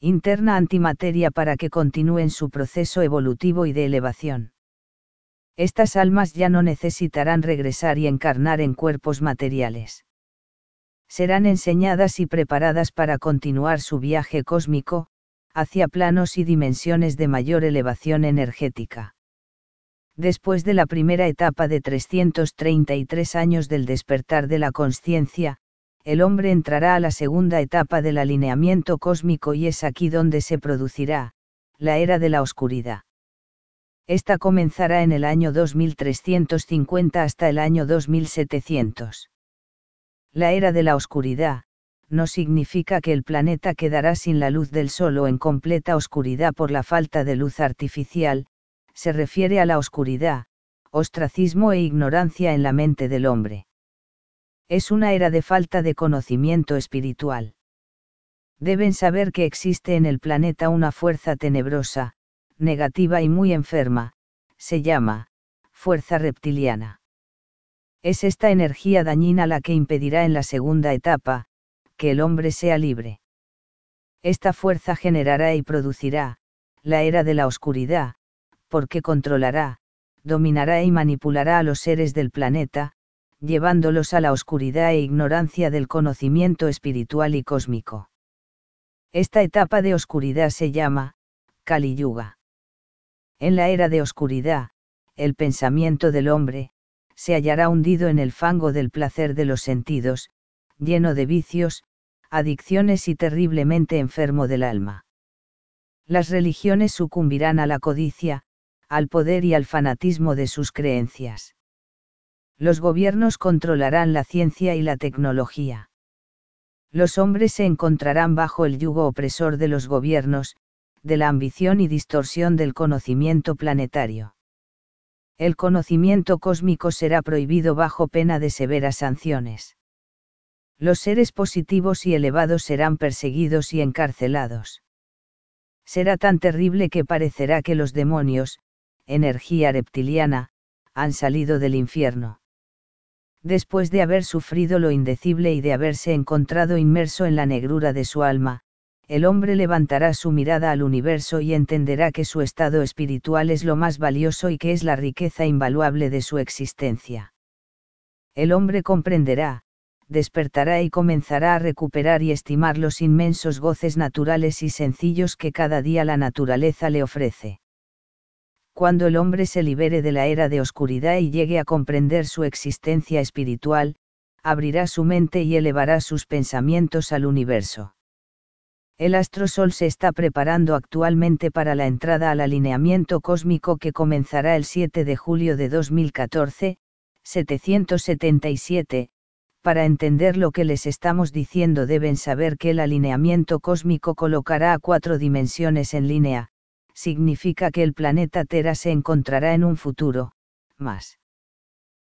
interna antimateria para que continúen su proceso evolutivo y de elevación. Estas almas ya no necesitarán regresar y encarnar en cuerpos materiales. Serán enseñadas y preparadas para continuar su viaje cósmico, hacia planos y dimensiones de mayor elevación energética. Después de la primera etapa de 333 años del despertar de la consciencia, el hombre entrará a la segunda etapa del alineamiento cósmico y es aquí donde se producirá la era de la oscuridad. Esta comenzará en el año 2350 hasta el año 2700. La era de la oscuridad no significa que el planeta quedará sin la luz del sol o en completa oscuridad por la falta de luz artificial, se refiere a la oscuridad, ostracismo e ignorancia en la mente del hombre. Es una era de falta de conocimiento espiritual. Deben saber que existe en el planeta una fuerza tenebrosa, negativa y muy enferma, se llama fuerza reptiliana. Es esta energía dañina la que impedirá en la segunda etapa, que el hombre sea libre. Esta fuerza generará y producirá la era de la oscuridad, porque controlará, dominará y manipulará a los seres del planeta, llevándolos a la oscuridad e ignorancia del conocimiento espiritual y cósmico. Esta etapa de oscuridad se llama Kali Yuga. En la era de oscuridad, el pensamiento del hombre se hallará hundido en el fango del placer de los sentidos, lleno de vicios, adicciones y terriblemente enfermo del alma. Las religiones sucumbirán a la codicia, al poder y al fanatismo de sus creencias. Los gobiernos controlarán la ciencia y la tecnología. Los hombres se encontrarán bajo el yugo opresor de los gobiernos, de la ambición y distorsión del conocimiento planetario. El conocimiento cósmico será prohibido bajo pena de severas sanciones. Los seres positivos y elevados serán perseguidos y encarcelados. Será tan terrible que parecerá que los demonios, energía reptiliana, han salido del infierno. Después de haber sufrido lo indecible y de haberse encontrado inmerso en la negrura de su alma, el hombre levantará su mirada al universo y entenderá que su estado espiritual es lo más valioso y que es la riqueza invaluable de su existencia. El hombre comprenderá, despertará y comenzará a recuperar y estimar los inmensos goces naturales y sencillos que cada día la naturaleza le ofrece. Cuando el hombre se libere de la era de oscuridad y llegue a comprender su existencia espiritual, abrirá su mente y elevará sus pensamientos al universo. El astrosol se está preparando actualmente para la entrada al alineamiento cósmico que comenzará el 7 de julio de 2014, 777. Para entender lo que les estamos diciendo deben saber que el alineamiento cósmico colocará a 4 dimensiones en línea, significa que el planeta Tierra se encontrará en un futuro, más